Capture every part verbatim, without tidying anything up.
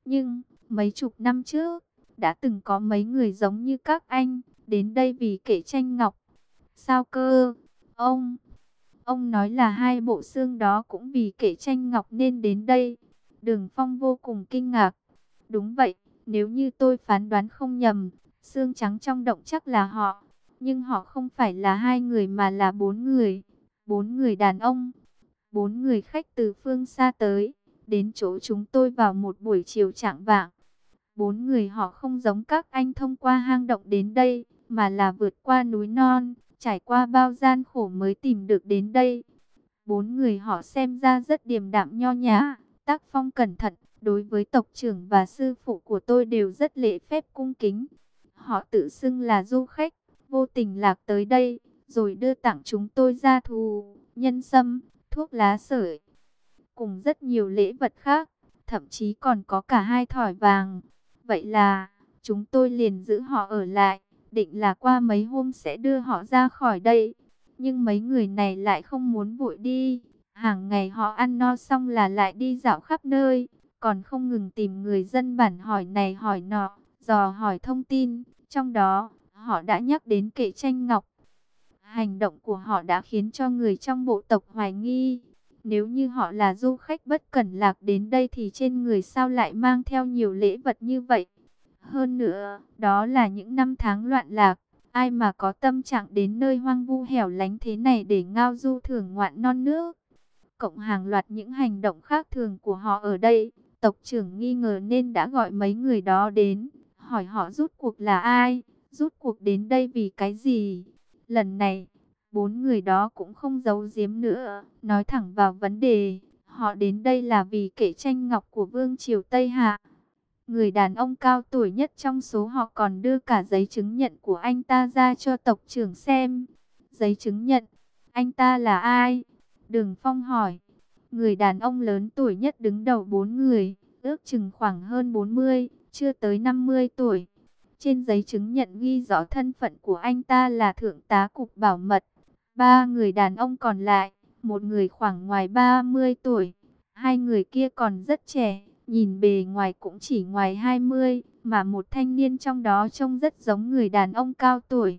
Nhưng, mấy chục năm trước, đã từng có mấy người giống như các anh, đến đây vì kệ tranh ngọc. Sao cơ? Ông, ông nói là hai bộ xương đó cũng vì kệ tranh ngọc nên đến đây. Đường Phong vô cùng kinh ngạc. Đúng vậy, nếu như tôi phán đoán không nhầm, xương trắng trong động chắc là họ. Nhưng họ không phải là hai người mà là bốn người. Bốn người đàn ông. Bốn người khách từ phương xa tới, đến chỗ chúng tôi vào một buổi chiều chạng vạng. Bốn người họ không giống các anh thông qua hang động đến đây, mà là vượt qua núi non, trải qua bao gian khổ mới tìm được đến đây. Bốn người họ xem ra rất điềm đạm nho nhã, tác phong cẩn thận, đối với tộc trưởng và sư phụ của tôi đều rất lễ phép cung kính. Họ tự xưng là du khách, vô tình lạc tới đây, rồi đưa tặng chúng tôi gia thù, nhân sâm, thuốc lá sợi, cùng rất nhiều lễ vật khác, thậm chí còn có cả hai thỏi vàng. Vậy là, chúng tôi liền giữ họ ở lại, định là qua mấy hôm sẽ đưa họ ra khỏi đây. Nhưng mấy người này lại không muốn vội đi, hàng ngày họ ăn no xong là lại đi dạo khắp nơi, còn không ngừng tìm người dân bản hỏi này hỏi nọ, dò hỏi thông tin, trong đó, họ đã nhắc đến kệ tranh ngọc. Hành động của họ đã khiến cho người trong bộ tộc hoài nghi. Nếu như họ là du khách bất cẩn lạc đến đây thì trên người sao lại mang theo nhiều lễ vật như vậy? Hơn nữa, đó là những năm tháng loạn lạc. Ai mà có tâm trạng đến nơi hoang vu hẻo lánh thế này để ngao du thưởng ngoạn non nước? Cộng hàng loạt những hành động khác thường của họ ở đây, tộc trưởng nghi ngờ nên đã gọi mấy người đó đến, hỏi họ rút cuộc là ai, rút cuộc đến đây vì cái gì. Lần này, bốn người đó cũng không giấu giếm nữa, nói thẳng vào vấn đề. Họ đến đây là vì kệ tranh ngọc của Vương Triều Tây Hạ. Người đàn ông cao tuổi nhất trong số họ còn đưa cả giấy chứng nhận của anh ta ra cho tộc trưởng xem. Giấy chứng nhận? Anh ta là ai? Đường Phong hỏi. Người đàn ông lớn tuổi nhất đứng đầu bốn người, ước chừng khoảng hơn bốn mươi, chưa tới năm mươi tuổi. Trên giấy chứng nhận ghi rõ thân phận của anh ta là thượng tá cục bảo mật. Ba người đàn ông còn lại, một người khoảng ngoài ba mươi tuổi, hai người kia còn rất trẻ, nhìn bề ngoài cũng chỉ ngoài hai mươi, mà một thanh niên trong đó trông rất giống người đàn ông cao tuổi.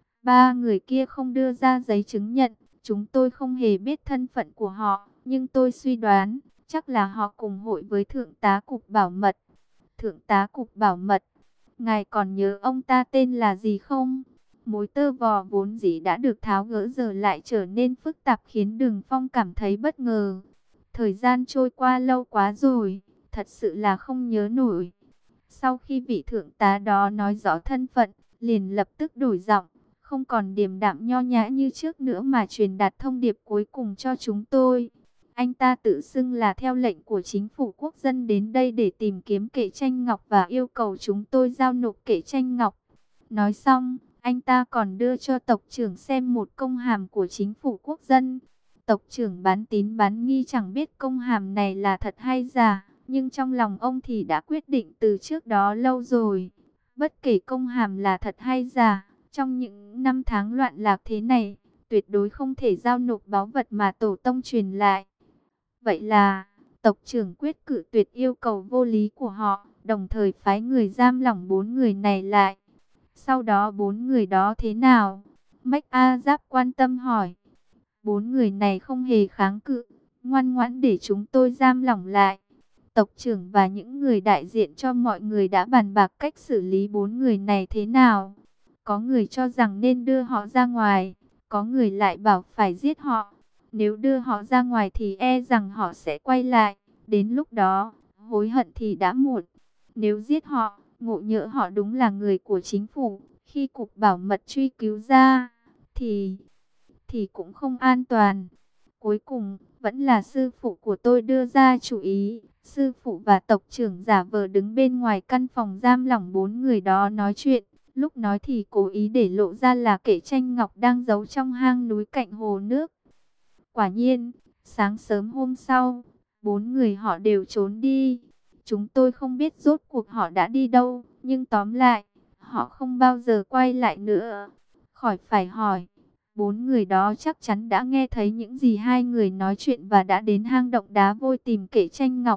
Ba người kia không đưa ra giấy chứng nhận, chúng tôi không hề biết thân phận của họ, nhưng tôi suy đoán, chắc là họ cùng hội với thượng tá cục bảo mật. Thượng tá cục bảo mật, ngài còn nhớ ông ta tên là gì không? Mối tơ vò vốn dĩ đã được tháo gỡ giờ lại trở nên phức tạp khiến Đường Phong cảm thấy bất ngờ. Thời gian trôi qua lâu quá rồi, thật sự là không nhớ nổi. Sau khi vị thượng tá đó nói rõ thân phận, liền lập tức đổi giọng, không còn điềm đạm nho nhã như trước nữa mà truyền đạt thông điệp cuối cùng cho chúng tôi. Anh ta tự xưng là theo lệnh của chính phủ quốc dân đến đây để tìm kiếm kệ tranh ngọc và yêu cầu chúng tôi giao nộp kệ tranh ngọc. Nói xong, anh ta còn đưa cho tộc trưởng xem một công hàm của chính phủ quốc dân. Tộc trưởng bán tín bán nghi chẳng biết công hàm này là thật hay giả, nhưng trong lòng ông thì đã quyết định từ trước đó lâu rồi. Bất kể công hàm là thật hay giả, trong những năm tháng loạn lạc thế này, tuyệt đối không thể giao nộp báu vật mà tổ tông truyền lại. Vậy là, tộc trưởng quyết cự tuyệt yêu cầu vô lý của họ, đồng thời phái người giam lỏng bốn người này lại. Sau đó bốn người đó thế nào? Mách A Giáp quan tâm hỏi. Bốn người này không hề kháng cự, ngoan ngoãn để chúng tôi giam lỏng lại. Tộc trưởng và những người đại diện cho mọi người đã bàn bạc cách xử lý bốn người này thế nào. Có người cho rằng nên đưa họ ra ngoài, có người lại bảo phải giết họ. Nếu đưa họ ra ngoài thì e rằng họ sẽ quay lại, đến lúc đó, hối hận thì đã muộn. Nếu giết họ, ngộ nhỡ họ đúng là người của chính phủ, khi cục bảo mật truy cứu ra, thì... thì cũng không an toàn. Cuối cùng, vẫn là sư phụ của tôi đưa ra chủ ý. Sư phụ và tộc trưởng giả vờ đứng bên ngoài căn phòng giam lỏng bốn người đó nói chuyện. Lúc nói thì cố ý để lộ ra là kệ tranh ngọc đang giấu trong hang núi cạnh hồ nước. Quả nhiên, sáng sớm hôm sau, bốn người họ đều trốn đi. Chúng tôi không biết rốt cuộc họ đã đi đâu, nhưng tóm lại, họ không bao giờ quay lại nữa. Khỏi phải hỏi, bốn người đó chắc chắn đã nghe thấy những gì hai người nói chuyện và đã đến hang động đá vôi tìm kệ tranh ngọc.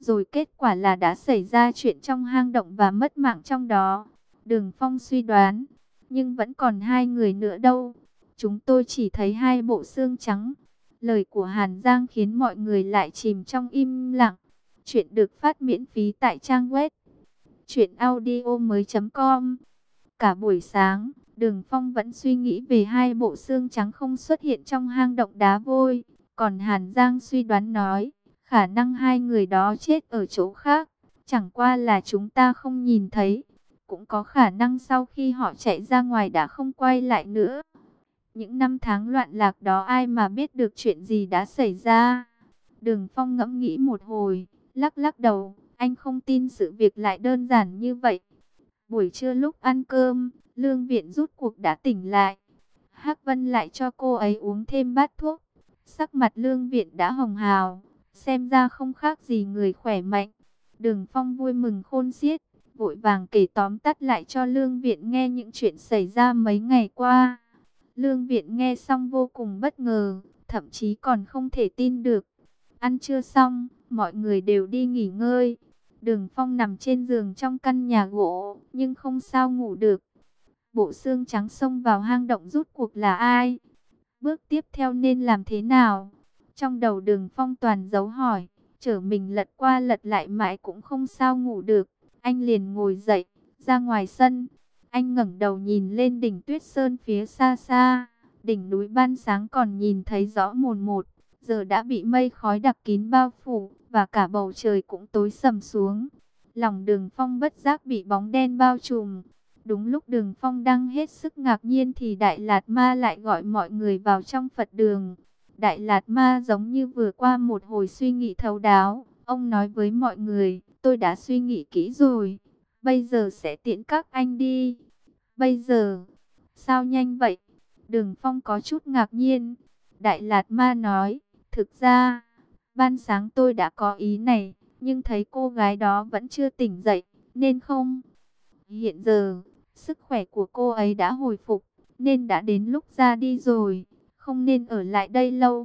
Rồi kết quả là đã xảy ra chuyện trong hang động và mất mạng trong đó. Đường Phong suy đoán, nhưng vẫn còn hai người nữa đâu. Chúng tôi chỉ thấy hai bộ xương trắng. Lời của Hàn Giang khiến mọi người lại chìm trong im lặng. Chuyện được phát miễn phí tại trang web truyện audio mới chấm com. Cả buổi sáng, Đường Phong vẫn suy nghĩ về hai bộ xương trắng không xuất hiện trong hang động đá vôi. Còn Hàn Giang suy đoán nói, khả năng hai người đó chết ở chỗ khác. Chẳng qua là chúng ta không nhìn thấy. Cũng có khả năng sau khi họ chạy ra ngoài đã không quay lại nữa. Những năm tháng loạn lạc đó ai mà biết được chuyện gì đã xảy ra. Đường Phong ngẫm nghĩ một hồi, lắc lắc đầu, anh không tin sự việc lại đơn giản như vậy. Buổi trưa lúc ăn cơm, Lương Viện rút cuộc đã tỉnh lại. Hắc Vân lại cho cô ấy uống thêm bát thuốc. Sắc mặt Lương Viện đã hồng hào, xem ra không khác gì người khỏe mạnh. Đường Phong vui mừng khôn xiết, vội vàng kể tóm tắt lại cho Lương Viện nghe những chuyện xảy ra mấy ngày qua. Lương Viện nghe xong vô cùng bất ngờ, thậm chí còn không thể tin được. Ăn trưa xong, mọi người đều đi nghỉ ngơi. Đường Phong nằm trên giường trong căn nhà gỗ, nhưng không sao ngủ được. Bộ xương trắng xông vào hang động rút cuộc là ai? Bước tiếp theo nên làm thế nào? Trong đầu Đường Phong toàn dấu hỏi, chở mình lật qua lật lại mãi cũng không sao ngủ được. Anh liền ngồi dậy, ra ngoài sân. Anh ngẩng đầu nhìn lên đỉnh Tuyết Sơn phía xa xa. Đỉnh núi ban sáng còn nhìn thấy rõ mồn một, giờ đã bị mây khói đặc kín bao phủ, và cả bầu trời cũng tối sầm xuống. Lòng Đường Phong bất giác bị bóng đen bao trùm. Đúng lúc Đường Phong đang hết sức ngạc nhiên thì Đại Lạt Ma lại gọi mọi người vào trong Phật đường. Đại Lạt Ma giống như vừa qua một hồi suy nghĩ thấu đáo. Ông nói với mọi người, tôi đã suy nghĩ kỹ rồi. Bây giờ sẽ tiễn các anh đi. Bây giờ? Sao nhanh vậy? Đường Phong có chút ngạc nhiên. Đại Lạt Ma nói, thực ra, ban sáng tôi đã có ý này, nhưng thấy cô gái đó vẫn chưa tỉnh dậy, nên không. Hiện giờ, sức khỏe của cô ấy đã hồi phục, nên đã đến lúc ra đi rồi, không nên ở lại đây lâu.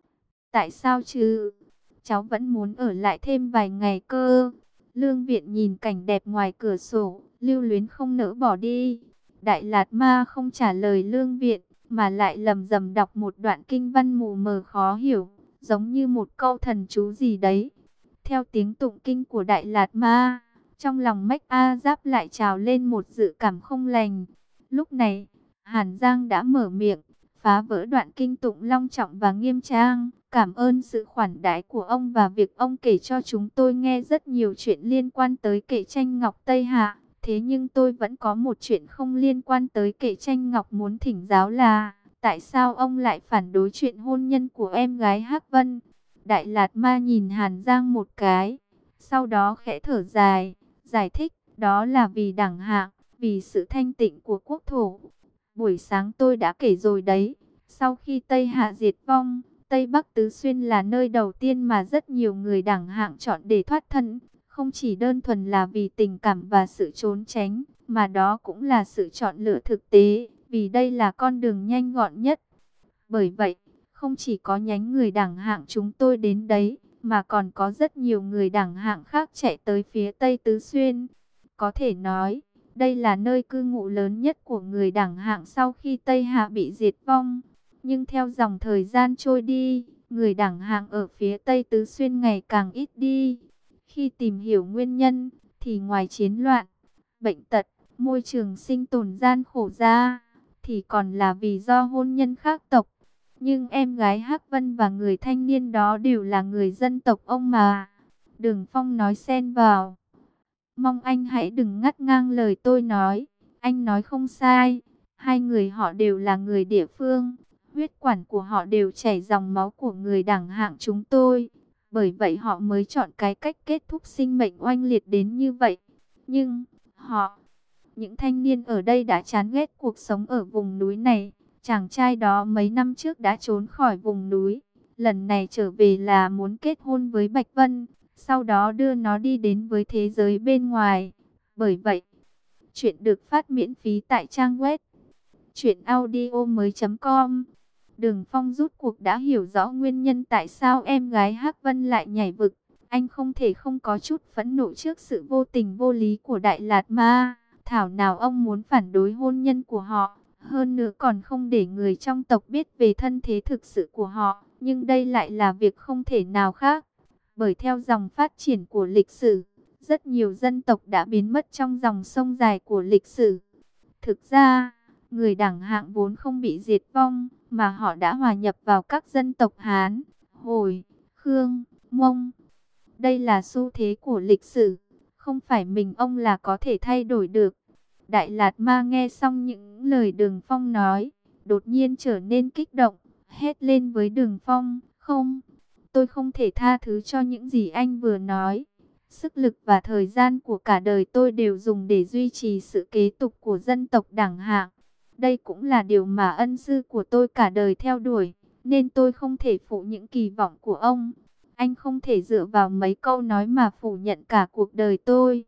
Tại sao chứ? Cháu vẫn muốn ở lại thêm vài ngày cơ. Lương Viện nhìn cảnh đẹp ngoài cửa sổ, lưu luyến không nỡ bỏ đi. Đại Lạt Ma không trả lời Lương Viện, mà lại lầm rầm đọc một đoạn kinh văn mù mờ khó hiểu, giống như một câu thần chú gì đấy. Theo tiếng tụng kinh của Đại Lạt Ma, trong lòng Mách A Giáp lại trào lên một dự cảm không lành. Lúc này, Hàn Giang đã mở miệng, phá vỡ đoạn kinh tụng long trọng và nghiêm trang. Cảm ơn sự khoản đãi của ông và việc ông kể cho chúng tôi nghe rất nhiều chuyện liên quan tới Kệ Tranh Ngọc Tây Hạ. Thế nhưng tôi vẫn có một chuyện không liên quan tới Kệ Tranh Ngọc muốn thỉnh giáo là, tại sao ông lại phản đối chuyện hôn nhân của em gái Hắc Vân? Đại Lạt Ma nhìn Hàn Giang một cái, sau đó khẽ thở dài, giải thích, đó là vì đẳng hạng, vì sự thanh tịnh của quốc thổ. Buổi sáng tôi đã kể rồi đấy, sau khi Tây Hạ diệt vong, Tây Bắc Tứ Xuyên là nơi đầu tiên mà rất nhiều người đẳng hạng chọn để thoát thân. Không chỉ đơn thuần là vì tình cảm và sự trốn tránh, mà đó cũng là sự chọn lựa thực tế, vì đây là con đường nhanh gọn nhất. Bởi vậy, không chỉ có nhánh người đẳng hạng chúng tôi đến đấy, mà còn có rất nhiều người đẳng hạng khác chạy tới phía Tây Tứ Xuyên. Có thể nói, đây là nơi cư ngụ lớn nhất của người đẳng hạng sau khi Tây Hạ bị diệt vong. Nhưng theo dòng thời gian trôi đi, người đẳng hạng ở phía Tây Tứ Xuyên ngày càng ít đi. Khi tìm hiểu nguyên nhân, thì ngoài chiến loạn, bệnh tật, môi trường sinh tồn gian khổ ra, thì còn là vì do hôn nhân khác tộc. Nhưng em gái Hắc Vân và người thanh niên đó đều là người dân tộc ông mà. Đường Phong nói xen vào. Mong anh hãy đừng ngắt ngang lời tôi nói. Anh nói không sai. Hai người họ đều là người địa phương. Huyết quản của họ đều chảy dòng máu của người đẳng hạng chúng tôi. Bởi vậy họ mới chọn cái cách kết thúc sinh mệnh oanh liệt đến như vậy. Nhưng, họ, những thanh niên ở đây đã chán ghét cuộc sống ở vùng núi này. Chàng trai đó mấy năm trước đã trốn khỏi vùng núi. Lần này trở về là muốn kết hôn với Bạch Vân. Sau đó đưa nó đi đến với thế giới bên ngoài. Bởi vậy, chuyện được phát miễn phí tại trang web truyện audio mới chấm com. Đường Phong rút cuộc đã hiểu rõ nguyên nhân tại sao em gái Hắc Vân lại nhảy vực. Anh không thể không có chút phẫn nộ trước sự vô tình vô lý của Đại Lạt Ma. Thảo nào ông muốn phản đối hôn nhân của họ, hơn nữa còn không để người trong tộc biết về thân thế thực sự của họ. Nhưng đây lại là việc không thể nào khác. Bởi theo dòng phát triển của lịch sử, rất nhiều dân tộc đã biến mất trong dòng sông dài của lịch sử. Thực ra, người đẳng hạng vốn không bị diệt vong, mà họ đã hòa nhập vào các dân tộc Hán, Hồi, Khương, Mông. Đây là xu thế của lịch sử, không phải mình ông là có thể thay đổi được. Đại Lạt Ma nghe xong những lời Đường Phong nói, đột nhiên trở nên kích động, hét lên với Đường Phong, không, tôi không thể tha thứ cho những gì anh vừa nói. Sức lực và thời gian của cả đời tôi đều dùng để duy trì sự kế tục của dân tộc đẳng hạng. Đây cũng là điều mà ân sư của tôi cả đời theo đuổi, nên tôi không thể phụ những kỳ vọng của ông. Anh không thể dựa vào mấy câu nói mà phủ nhận cả cuộc đời tôi.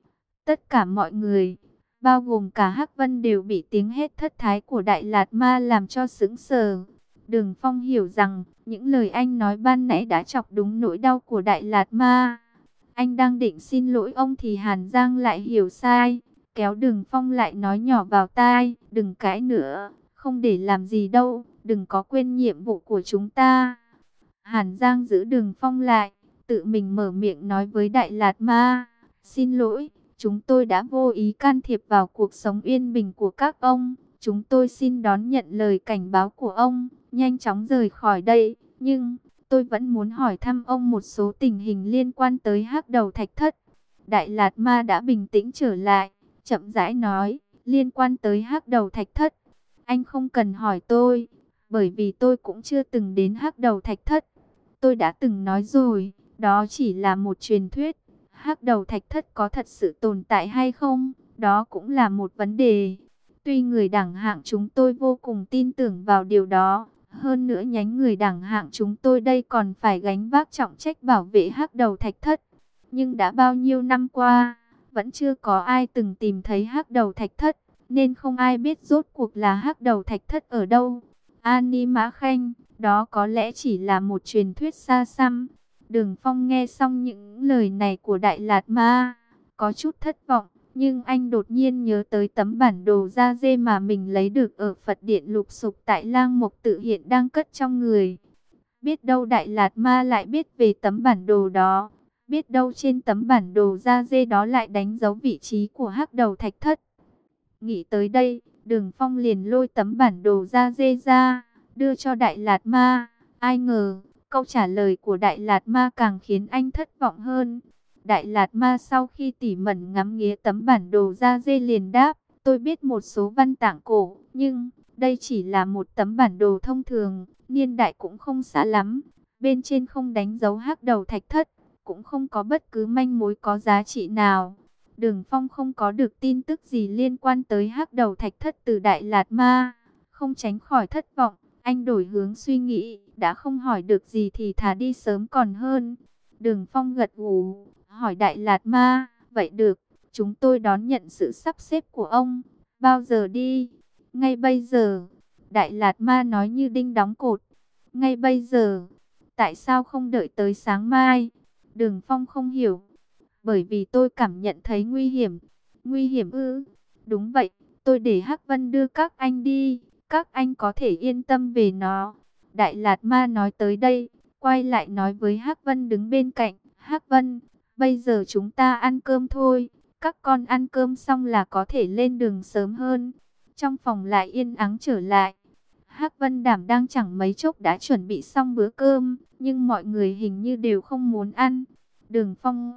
Tất cả mọi người, bao gồm cả Hắc Vân, đều bị tiếng hét thất thái của Đại Lạt Ma làm cho sững sờ. Đường Phong hiểu rằng những lời anh nói ban nãy đã chọc đúng nỗi đau của Đại Lạt Ma. Anh đang định xin lỗi ông thì Hàn Giang lại hiểu sai, kéo Đường Phong lại nói nhỏ vào tai, đừng cãi nữa, không để làm gì đâu, đừng có quên nhiệm vụ của chúng ta. Hàn Giang giữ Đường Phong lại, tự mình mở miệng nói với Đại Lạt Ma, xin lỗi, chúng tôi đã vô ý can thiệp vào cuộc sống yên bình của các ông, chúng tôi xin đón nhận lời cảnh báo của ông, nhanh chóng rời khỏi đây, nhưng tôi vẫn muốn hỏi thăm ông một số tình hình liên quan tới Hắc Đầu Thạch Thất. Đại Lạt Ma đã bình tĩnh trở lại, chậm rãi nói, liên quan tới Hắc Đầu Thạch Thất, anh không cần hỏi tôi, bởi vì tôi cũng chưa từng đến Hắc Đầu Thạch Thất. Tôi đã từng nói rồi, đó chỉ là một truyền thuyết. Hắc Đầu Thạch Thất có thật sự tồn tại hay không, đó cũng là một vấn đề. Tuy người đẳng hạng chúng tôi vô cùng tin tưởng vào điều đó, hơn nữa nhánh người đẳng hạng chúng tôi đây còn phải gánh vác trọng trách bảo vệ Hắc Đầu Thạch Thất. Nhưng đã bao nhiêu năm qua, vẫn chưa có ai từng tìm thấy Hắc Đầu Thạch Thất, nên không ai biết rốt cuộc là Hắc Đầu Thạch Thất ở đâu. Ani Mã Khanh, đó có lẽ chỉ là một truyền thuyết xa xăm. Đường Phong nghe xong những lời này của Đại Lạt Ma, có chút thất vọng, nhưng anh đột nhiên nhớ tới tấm bản đồ da dê mà mình lấy được ở Phật Điện Lục Sục tại Lang Mộc Tự hiện đang cất trong người. Biết đâu Đại Lạt Ma lại biết về tấm bản đồ đó, biết đâu trên tấm bản đồ da dê đó lại đánh dấu vị trí của Hắc Đầu Thạch Thất. Nghĩ tới đây, Đường Phong liền lôi tấm bản đồ da dê ra, đưa cho Đại Lạt Ma. Ai ngờ, câu trả lời của Đại Lạt Ma càng khiến anh thất vọng hơn. Đại Lạt Ma sau khi tỉ mẩn ngắm nghía tấm bản đồ da dê liền đáp, tôi biết một số văn tạng cổ, nhưng đây chỉ là một tấm bản đồ thông thường, niên đại cũng không xa lắm. Bên trên không đánh dấu Hắc Đầu Thạch Thất, cũng không có bất cứ manh mối có giá trị nào. Đường Phong không có được tin tức gì liên quan tới Hắc Đầu Thạch Thất từ Đại Lạt Ma, không tránh khỏi thất vọng. Anh đổi hướng suy nghĩ, đã không hỏi được gì thì thà đi sớm còn hơn. Đường Phong gật gù, hỏi Đại Lạt Ma, vậy được, chúng tôi đón nhận sự sắp xếp của ông. Bao giờ đi? Ngay bây giờ. Đại Lạt Ma nói như đinh đóng cột. Ngay bây giờ? Tại sao không đợi tới sáng mai? Đường Phong không hiểu. Bởi vì tôi cảm nhận thấy nguy hiểm. Nguy hiểm ư? Đúng vậy, tôi để Hắc Vân đưa các anh đi. Các anh có thể yên tâm về nó. Đại Lạt Ma nói tới đây, quay lại nói với Hắc Vân đứng bên cạnh. Hắc Vân, bây giờ chúng ta ăn cơm thôi. Các con ăn cơm xong là có thể lên đường sớm hơn. Trong phòng lại yên ắng trở lại. Hắc Vân đảm đang chẳng mấy chốc đã chuẩn bị xong bữa cơm, nhưng mọi người hình như đều không muốn ăn. Đường Phong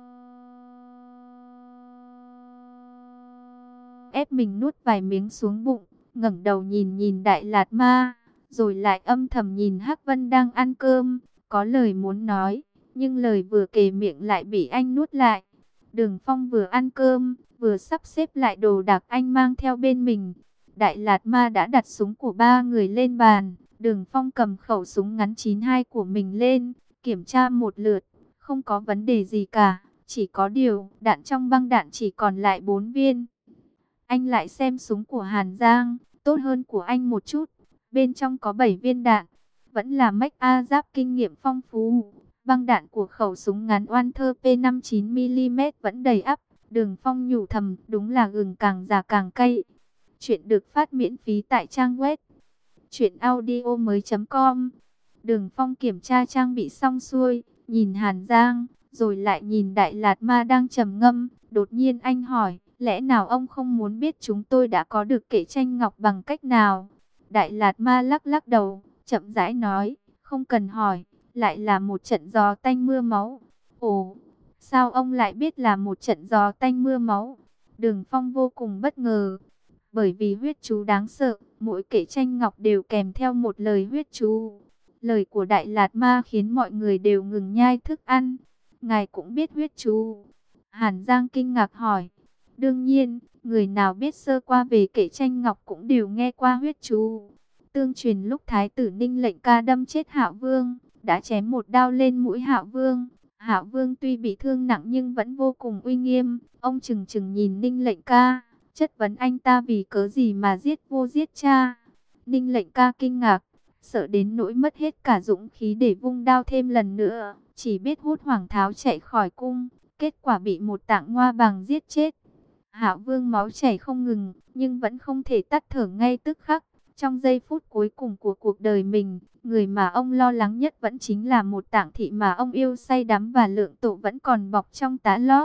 ép mình nuốt vài miếng xuống bụng, ngẩng đầu nhìn nhìn Đại Lạt Ma, rồi lại âm thầm nhìn Hắc Vân đang ăn cơm, có lời muốn nói, nhưng lời vừa kề miệng lại bị anh nuốt lại. Đường Phong vừa ăn cơm, vừa sắp xếp lại đồ đạc anh mang theo bên mình. Đại Lạt Ma đã đặt súng của ba người lên bàn, Đường Phong cầm khẩu súng ngắn chín hai của mình lên, kiểm tra một lượt, không có vấn đề gì cả, chỉ có điều đạn trong băng đạn chỉ còn lại bốn viên. Anh lại xem súng của Hàn Giang, tốt hơn của anh một chút, bên trong có bảy viên đạn, vẫn là Mech A giáp kinh nghiệm phong phú. Băng đạn của khẩu súng ngắn Walther P năm mươi chín mi li mét vẫn đầy ắp. Đường Phong nhủ thầm, đúng là gừng càng già càng cay. Chuyện được phát miễn phí tại trang web truyện audio mới chấm com. Đường Phong kiểm tra trang bị xong xuôi, nhìn Hàn Giang, rồi lại nhìn Đại Lạt Ma đang trầm ngâm. Đột nhiên anh hỏi, lẽ nào ông không muốn biết chúng tôi đã có được kệ tranh ngọc bằng cách nào? Đại Lạt Ma lắc lắc đầu, chậm rãi nói, không cần hỏi, lại là một trận gió tanh mưa máu. Ồ, sao ông lại biết là một trận gió tanh mưa máu? Đường Phong vô cùng bất ngờ, bởi vì huyết chú đáng sợ, mỗi kệ tranh ngọc đều kèm theo một lời huyết chú. Lời của Đại Lạt Ma khiến mọi người đều ngừng nhai thức ăn. Ngài cũng biết huyết chú? Hàn Giang kinh ngạc hỏi. Đương nhiên, người nào biết sơ qua về kệ tranh ngọc cũng đều nghe qua huyết chú. Tương truyền lúc Thái tử Ninh Lệnh Ca đâm chết Hạo Vương, đã chém một đao lên mũi Hạo Vương. Hạo Vương tuy bị thương nặng nhưng vẫn vô cùng uy nghiêm. Ông chừng chừng nhìn Ninh Lệnh Ca, chất vấn anh ta vì cớ gì mà giết vô giết cha. Ninh Lệnh Ca kinh ngạc, sợ đến nỗi mất hết cả dũng khí để vung đao thêm lần nữa, chỉ biết hốt hoảng tháo chạy khỏi cung, kết quả bị một tạng ngoa bằng giết chết. Hạo Vương máu chảy không ngừng, nhưng vẫn không thể tắt thở ngay tức khắc. Trong giây phút cuối cùng của cuộc đời mình, người mà ông lo lắng nhất vẫn chính là một tạng thị mà ông yêu say đắm và Lượng Tổ vẫn còn bọc trong tá lót.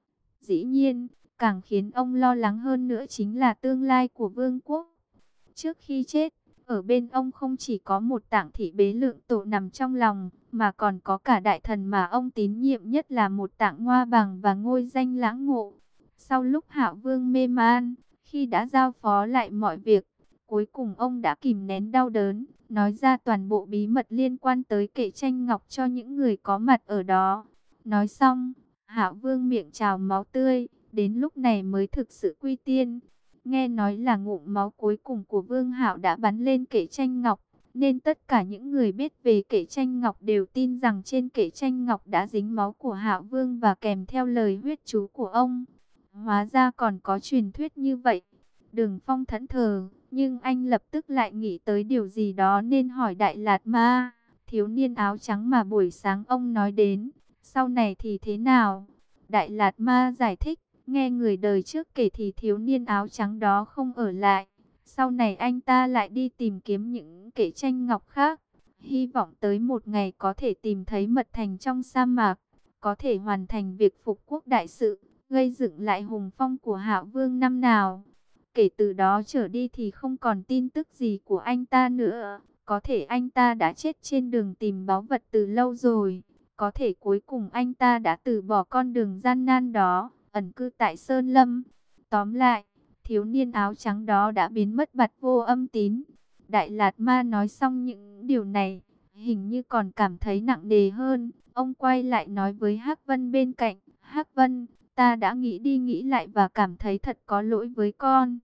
Dĩ nhiên, càng khiến ông lo lắng hơn nữa chính là tương lai của vương quốc. Trước khi chết, ở bên ông không chỉ có một tạng thị bế Lượng Tổ nằm trong lòng, mà còn có cả đại thần mà ông tín nhiệm nhất là một tạng ngoa bằng và ngôi danh Lãng Ngộ. Sau lúc Hạo Vương mê man, khi đã giao phó lại mọi việc, cuối cùng ông đã kìm nén đau đớn, nói ra toàn bộ bí mật liên quan tới kệ tranh ngọc cho những người có mặt ở đó. Nói xong, Hạo Vương miệng trào máu tươi, đến lúc này mới thực sự quy tiên. Nghe nói là ngụm máu cuối cùng của Vương Hạo đã bắn lên kệ tranh ngọc, nên tất cả những người biết về kệ tranh ngọc đều tin rằng trên kệ tranh ngọc đã dính máu của Hạo Vương và kèm theo lời huyết chú của ông. Hóa ra còn có truyền thuyết như vậy. Đường Phong thẫn thờ, nhưng anh lập tức lại nghĩ tới điều gì đó nên hỏi Đại Lạt Ma, thiếu niên áo trắng mà buổi sáng ông nói đến, sau này thì thế nào? Đại Lạt Ma giải thích, nghe người đời trước kể thì thiếu niên áo trắng đó không ở lại. Sau này anh ta lại đi tìm kiếm những kệ tranh ngọc khác, hy vọng tới một ngày có thể tìm thấy mật thành trong sa mạc, có thể hoàn thành việc phục quốc đại sự, gây dựng lại hùng phong của Hạo Vương năm nào. Kể từ đó trở đi thì không còn tin tức gì của anh ta nữa. Có thể anh ta đã chết trên đường tìm báu vật từ lâu rồi. Có thể cuối cùng anh ta đã từ bỏ con đường gian nan đó, ẩn cư tại Sơn Lâm. Tóm lại, thiếu niên áo trắng đó đã biến mất bặt vô âm tín. Đại Lạt Ma nói xong những điều này, hình như còn cảm thấy nặng nề hơn. Ông quay lại nói với Hắc Vân bên cạnh, Hắc Vân, ta đã nghĩ đi nghĩ lại và cảm thấy thật có lỗi với con.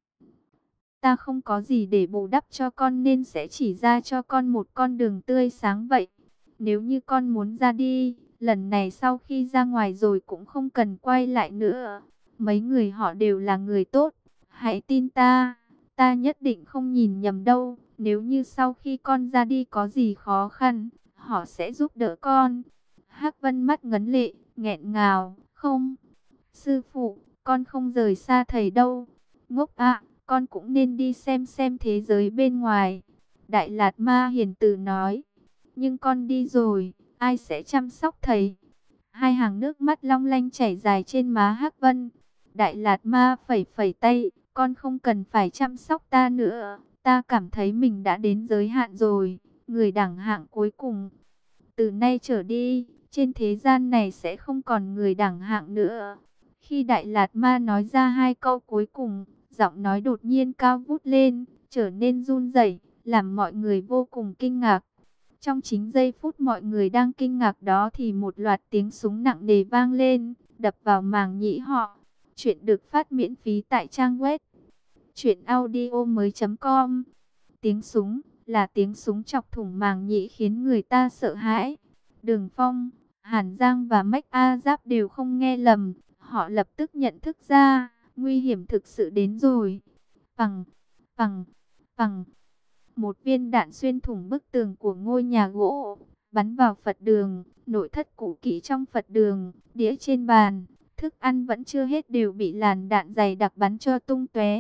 Ta không có gì để bù đắp cho con nên sẽ chỉ ra cho con một con đường tươi sáng vậy. Nếu như con muốn ra đi, lần này sau khi ra ngoài rồi cũng không cần quay lại nữa. Mấy người họ đều là người tốt. Hãy tin ta, ta nhất định không nhìn nhầm đâu. Nếu như sau khi con ra đi có gì khó khăn, họ sẽ giúp đỡ con. Hắc Vân mắt ngấn lệ, nghẹn ngào, không. Sư phụ, con không rời xa thầy đâu. Ngốc ạ. Con cũng nên đi xem xem thế giới bên ngoài. Đại Lạt Ma hiền từ nói. Nhưng con đi rồi, ai sẽ chăm sóc thầy? Hai hàng nước mắt long lanh chảy dài trên má Hắc Vân. Đại Lạt Ma phẩy phẩy tay. Con không cần phải chăm sóc ta nữa. Ta cảm thấy mình đã đến giới hạn rồi. Người đẳng hạng cuối cùng. Từ nay trở đi, trên thế gian này sẽ không còn người đẳng hạng nữa. Khi Đại Lạt Ma nói ra hai câu cuối cùng, giọng nói đột nhiên cao vút lên, trở nên run rẩy, làm mọi người vô cùng kinh ngạc. Trong chính giây phút mọi người đang kinh ngạc đó thì một loạt tiếng súng nặng nề vang lên, đập vào màng nhĩ họ. Chuyện được phát miễn phí tại trang web truyện audio mới chấm com. Tiếng súng là tiếng súng chọc thủng màng nhĩ khiến người ta sợ hãi. Đường Phong, Hàn Giang và Mách A Giáp đều không nghe lầm, họ lập tức nhận thức ra. Nguy hiểm thực sự đến rồi. Phằng, phằng, phằng. Một viên đạn xuyên thủng bức tường của ngôi nhà gỗ. bắn vào Phật đường. Nội thất cũ kỹ trong Phật đường, đĩa trên bàn, thức ăn vẫn chưa hết đều bị làn đạn dày đặc bắn cho tung tóe.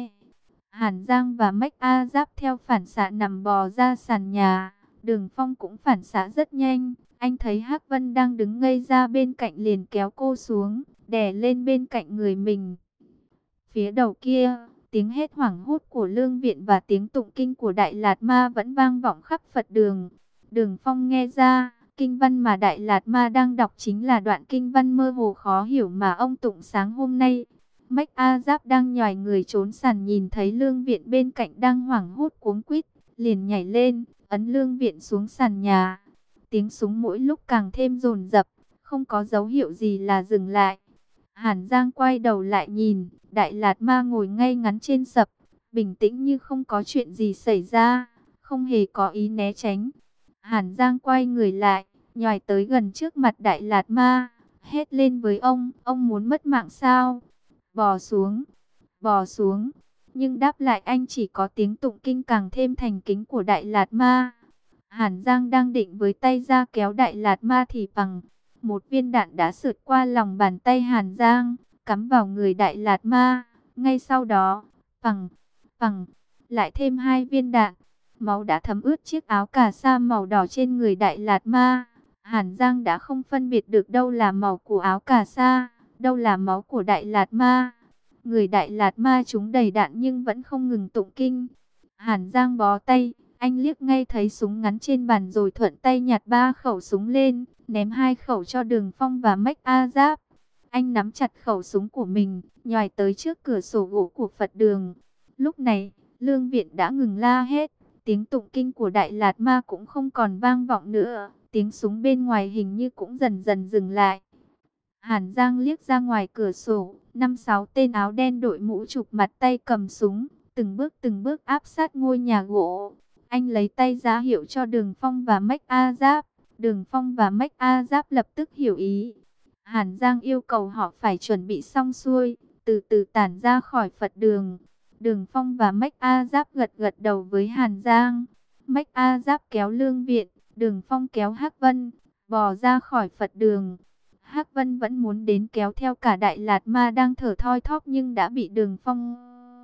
Hàn Giang và Mách A Giáp theo phản xạ nằm bò ra sàn nhà. Đường Phong cũng phản xạ rất nhanh. Anh thấy Hắc Vân đang đứng ngây ra bên cạnh liền kéo cô xuống, đè lên bên cạnh người mình. Phía đầu kia, tiếng hét hoảng hốt của Lương Viện và tiếng tụng kinh của Đại Lạt Ma vẫn vang vọng khắp Phật đường. Đường Phong nghe ra, kinh văn mà Đại Lạt Ma đang đọc chính là đoạn kinh văn mơ hồ khó hiểu mà ông tụng sáng hôm nay. Mách A Giáp đang nhòi người trốn sàn nhìn thấy Lương Viện bên cạnh đang hoảng hốt cuống quýt, liền nhảy lên, ấn Lương Viện xuống sàn nhà. Tiếng súng mỗi lúc càng thêm dồn dập, không có dấu hiệu gì là dừng lại. Hàn Giang quay đầu lại nhìn, Đại Lạt Ma ngồi ngay ngắn trên sập, bình tĩnh như không có chuyện gì xảy ra, không hề có ý né tránh. Hàn Giang quay người lại, nhòi tới gần trước mặt Đại Lạt Ma, hét lên với ông, ông muốn mất mạng sao? Bò xuống, bò xuống. Nhưng đáp lại anh chỉ có tiếng tụng kinh càng thêm thành kính của Đại Lạt Ma. Hàn Giang đang định với tay ra kéo Đại Lạt Ma thì bằng một viên đạn đã sượt qua lòng bàn tay Hàn Giang, cắm vào người Đại Lạt Ma. Ngay sau đó, bằng, bằng, lại thêm hai viên đạn. Máu đã thấm ướt chiếc áo cà sa màu đỏ trên người Đại Lạt Ma. Hàn Giang đã không phân biệt được đâu là màu của áo cà sa, đâu là máu của Đại Lạt Ma. Người Đại Lạt Ma trúng đầy đạn nhưng vẫn không ngừng tụng kinh. Hàn Giang bó tay, anh liếc ngay thấy súng ngắn trên bàn rồi thuận tay nhặt ba khẩu súng lên, ném hai khẩu cho Đường Phong và Mách A Giáp. Anh nắm chặt khẩu súng của mình, nhòi tới trước cửa sổ gỗ của Phật đường. Lúc này, Lương Viện đã ngừng la hét, tiếng tụng kinh của Đại Lạt Ma cũng không còn vang vọng nữa, tiếng súng bên ngoài hình như cũng dần dần dừng lại. Hàn Giang liếc ra ngoài cửa sổ, năm sáu tên áo đen đội mũ chụp mặt tay cầm súng, từng bước từng bước áp sát ngôi nhà gỗ. Anh lấy tay ra hiệu cho Đường Phong và Mách A Giáp. Đường Phong và Mách A Giáp lập tức hiểu ý. Hàn Giang yêu cầu họ phải chuẩn bị xong xuôi, từ từ tản ra khỏi Phật đường. Đường Phong và Mách A Giáp gật gật đầu với Hàn Giang. Mách A Giáp kéo Lương Viện, Đường Phong kéo Hắc Vân, bò ra khỏi Phật đường. Hắc Vân vẫn muốn đến kéo theo cả Đại Lạt Ma đang thở thoi thóp nhưng đã bị Đường Phong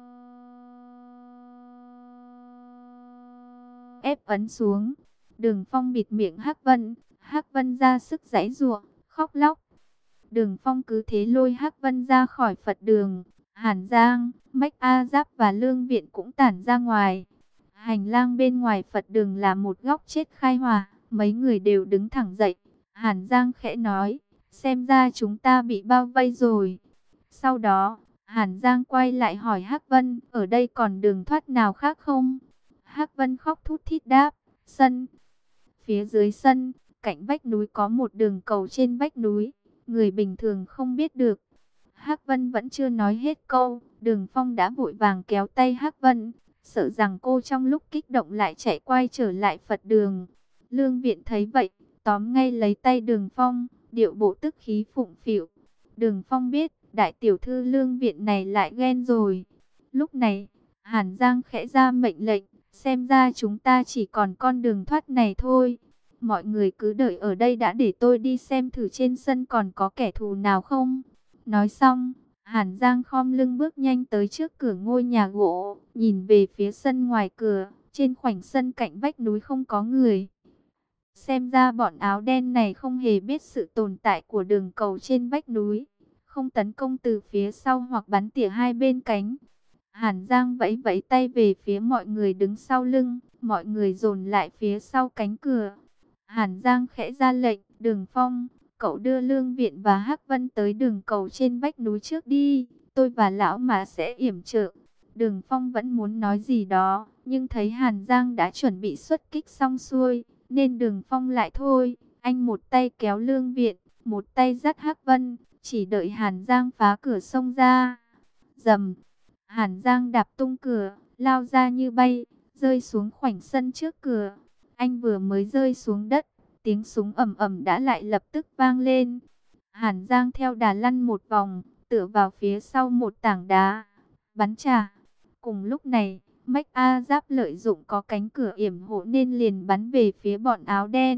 ép ấn xuống. Đường Phong bịt miệng Hắc Vân, Hắc Vân ra sức giãy giụa, khóc lóc. Đường Phong cứ thế lôi Hắc Vân ra khỏi Phật đường. Hàn Giang, Mách A Giáp và Lương Viện cũng tản ra ngoài. Hành lang bên ngoài Phật đường là một góc chết khai hỏa, mấy người đều đứng thẳng dậy. Hàn Giang khẽ nói, xem ra chúng ta bị bao vây rồi. Sau đó, Hàn Giang quay lại hỏi Hắc Vân, ở đây còn đường thoát nào khác không? Hắc Vân khóc thút thít đáp, sân. Phía dưới sân, cạnh vách núi có một đường cầu trên vách núi, người bình thường không biết được. Hắc Vân vẫn chưa nói hết câu, Đường Phong đã vội vàng kéo tay Hắc Vân, sợ rằng cô trong lúc kích động lại chạy quay trở lại Phật đường. Lương Viện thấy vậy, tóm ngay lấy tay Đường Phong, điệu bộ tức khí phụng phịu. Đường Phong biết, đại tiểu thư Lương Viện này lại ghen rồi. Lúc này, Hàn Giang khẽ ra mệnh lệnh, xem ra chúng ta chỉ còn con đường thoát này thôi. Mọi người cứ đợi ở đây đã để tôi đi xem thử trên sân còn có kẻ thù nào không. Nói xong, Hàn Giang khom lưng bước nhanh tới trước cửa ngôi nhà gỗ, nhìn về phía sân ngoài cửa, trên khoảnh sân cạnh vách núi không có người. Xem ra bọn áo đen này không hề biết sự tồn tại của đường cầu trên vách núi, không tấn công từ phía sau hoặc bắn tỉa hai bên cánh. Hàn Giang vẫy vẫy tay về phía mọi người đứng sau lưng, mọi người dồn lại phía sau cánh cửa. Hàn Giang khẽ ra lệnh, Đường Phong, cậu đưa Lương Viện và Hắc Vân tới đường cầu trên vách núi trước đi, tôi và lão mà sẽ yểm trợ. Đường Phong vẫn muốn nói gì đó, nhưng thấy Hàn Giang đã chuẩn bị xuất kích xong xuôi, nên Đường Phong lại thôi. Anh một tay kéo Lương Viện, một tay dắt Hắc Vân, chỉ đợi Hàn Giang phá cửa xông ra. Dầm, Hàn Giang đạp tung cửa, lao ra như bay, rơi xuống khoảnh sân trước cửa. Anh vừa mới rơi xuống đất, tiếng súng ầm ầm đã lại lập tức vang lên. Hàn Giang theo đà lăn một vòng, tựa vào phía sau một tảng đá, bắn trả. Cùng lúc này, Mách A Giáp lợi dụng có cánh cửa yểm hộ nên liền bắn về phía bọn áo đen.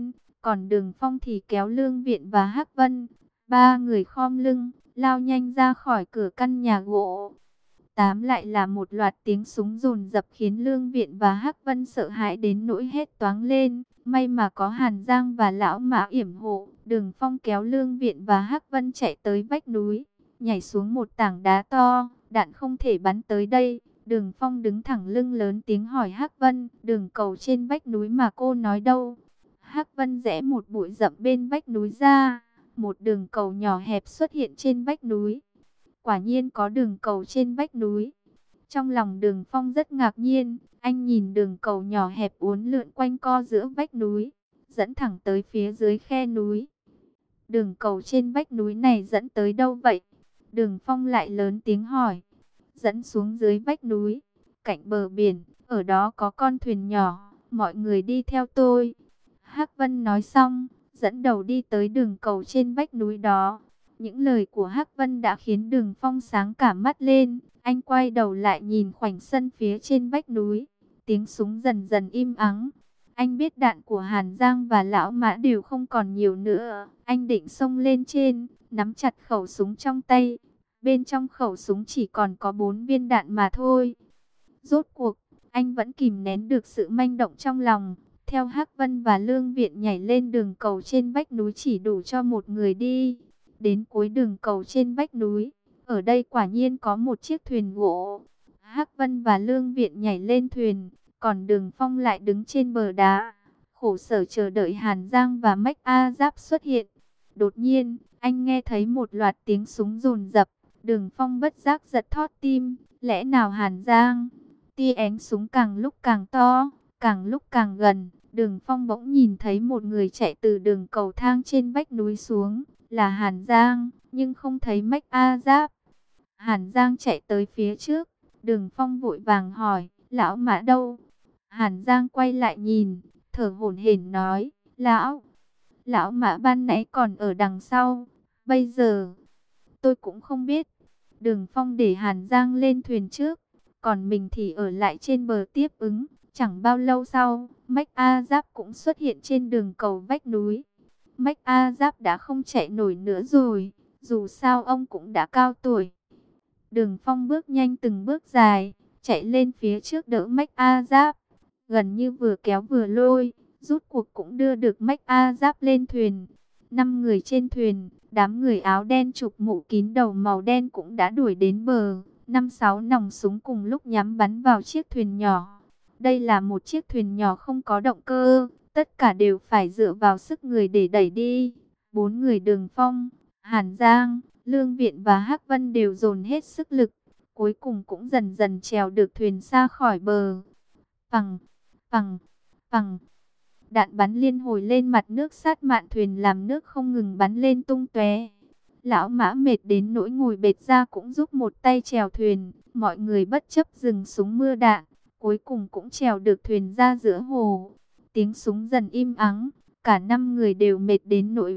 Còn Đường Phong thì kéo Lương Viện và Hắc Vân. Ba người khom lưng, lao nhanh ra khỏi cửa căn nhà gỗ. Tám lại là một loạt tiếng súng dồn dập khiến Lương Viện và Hắc Vân sợ hãi đến nỗi hét toáng lên. May mà có Hàn Giang và Lão Mã yểm hộ. Đường Phong kéo Lương Viện và Hắc Vân chạy tới vách núi, nhảy xuống một tảng đá to, đạn không thể bắn tới đây. Đường Phong đứng thẳng lưng lớn tiếng hỏi Hắc Vân, đường cầu trên vách núi mà cô nói đâu? Hắc Vân rẽ một bụi rậm bên vách núi ra, một đường cầu nhỏ hẹp xuất hiện trên vách núi. Quả nhiên có đường cầu trên vách núi. Trong lòng Đường Phong rất ngạc nhiên, anh nhìn đường cầu nhỏ hẹp uốn lượn quanh co giữa vách núi, dẫn thẳng tới phía dưới khe núi. Đường cầu trên vách núi này dẫn tới đâu vậy? Đường Phong lại lớn tiếng hỏi. Dẫn xuống dưới vách núi, cạnh bờ biển, ở đó có con thuyền nhỏ, mọi người đi theo tôi. Hắc Vân nói xong, dẫn đầu đi tới đường cầu trên vách núi đó. Những lời của Hắc Vân đã khiến Đường Phong sáng cả mắt lên. Anh quay đầu lại nhìn khoảnh sân phía trên vách núi. Tiếng súng dần dần im ắng. Anh biết đạn của Hàn Giang và Lão Mã đều không còn nhiều nữa. Anh định xông lên trên, nắm chặt khẩu súng trong tay. Bên trong khẩu súng chỉ còn có bốn viên đạn mà thôi. Rốt cuộc, anh vẫn kìm nén được sự manh động trong lòng. Theo Hắc Vân và Lương Viện nhảy lên đường cầu trên vách núi chỉ đủ cho một người đi. Đến cuối đường cầu trên vách núi, ở đây quả nhiên có một chiếc thuyền gỗ. Hắc Vân và Lương Viện nhảy lên thuyền, còn Đường Phong lại đứng trên bờ đá, khổ sở chờ đợi Hàn Giang và Mách A Giáp xuất hiện. Đột nhiên, anh nghe thấy một loạt tiếng súng dồn dập. Đường Phong bất giác giật thót tim, lẽ nào Hàn Giang? Tia ánh súng càng lúc càng to, càng lúc càng gần. Đường Phong bỗng nhìn thấy một người chạy từ đường cầu thang trên vách núi xuống, là Hàn Giang, nhưng không thấy Mách A Giáp. Hàn Giang chạy tới phía trước, Đường Phong vội vàng hỏi, Lão Mã đâu? Hàn Giang quay lại nhìn, thở hổn hển nói, Lão, Lão Mã ban nãy còn ở đằng sau, bây giờ tôi cũng không biết. Đường Phong để Hàn Giang lên thuyền trước, còn mình thì ở lại trên bờ tiếp ứng. Chẳng bao lâu sau, Mách A Giáp cũng xuất hiện trên đường cầu vách núi. Mách A Giáp đã không chạy nổi nữa rồi, dù sao ông cũng đã cao tuổi. Đường Phong bước nhanh từng bước dài, chạy lên phía trước đỡ Mách A Giáp. Gần như vừa kéo vừa lôi, rút cuộc cũng đưa được Mách A Giáp lên thuyền. Năm người trên thuyền, đám người áo đen chụp mũ kín đầu màu đen cũng đã đuổi đến bờ. Năm sáu nòng súng cùng lúc nhắm bắn vào chiếc thuyền nhỏ. Đây là một chiếc thuyền nhỏ không có động cơ, tất cả đều phải dựa vào sức người để đẩy đi. Bốn người Đường Phong, Hàn Giang, Lương Viện và Hắc Vân đều dồn hết sức lực, cuối cùng cũng dần dần trèo được thuyền xa khỏi bờ. Phằng, phằng, phằng. Đạn bắn liên hồi lên mặt nước sát mạn thuyền làm nước không ngừng bắn lên tung tóe. Lão Mã mệt đến nỗi ngồi bệt ra cũng giúp một tay chèo thuyền. Mọi người bất chấp dừng súng mưa đạn, cuối cùng cũng chèo được thuyền ra giữa hồ. Tiếng súng dần im ắng, cả năm người đều mệt đến nỗi